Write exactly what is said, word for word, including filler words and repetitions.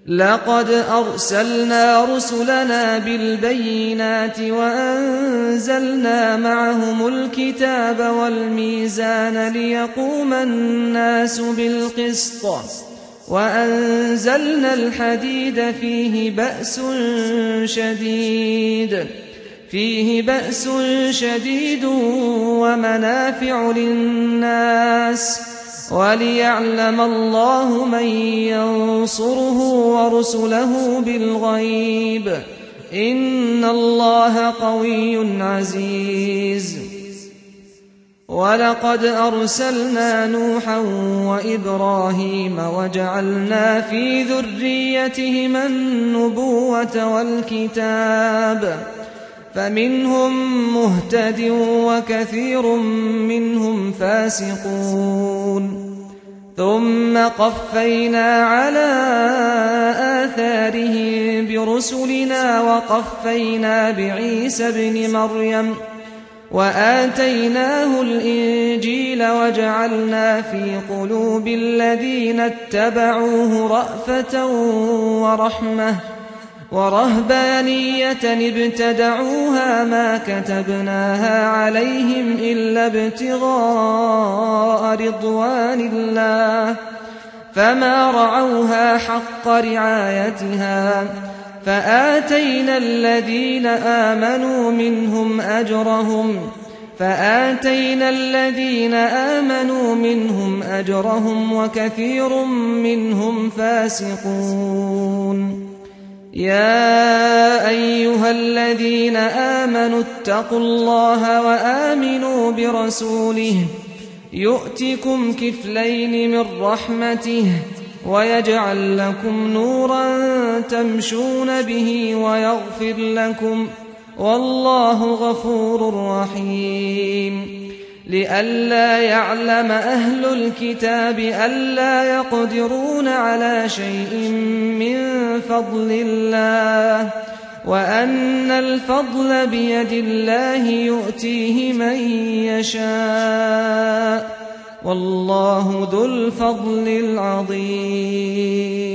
لقد أرسلنا رسلنا بالبينات وأنزلنا معهم الكتاب والميزان ليقوم الناس بالقسط وأنزلنا الحديد فيه بأس شديد فيه بأس شديد ومنافع للناس وليعلم الله من ينصره ورسله بالغيب إن الله قوي عزيز. ولقد أرسلنا نوحا وإبراهيم وجعلنا في ذريتهما النبوة والكتاب فمنهم مهتد وكثير منهم فاسقون ثم قفينا على آثارهم برسلنا وقفينا بعيسى ابن مريم وآتيناه الإنجيل وجعلنا في قلوب الذين اتبعوه رأفة ورحمة ورهبانية ابتدعوها ما كتبناها عليهم إلا ابتغاء رضوان الله فما رعوها حق رعايتها فآتينا الذين آمنوا منهم أجرهم فآتينا الذين آمنوا منهم أجرهم وكثير منهم فاسقون. يا أيها الذين آمنوا اتقوا الله وآمنوا برسوله يؤتكم كفلين من رحمته ويجعل لكم نورا تمشون به ويغفر لكم والله غفور رحيم. لئلا يعلم أهل الكتاب ألا يقدرون على شيء من فضل الله وأن الفضل بيد الله يؤتيه من يشاء والله ذو الفضل العظيم.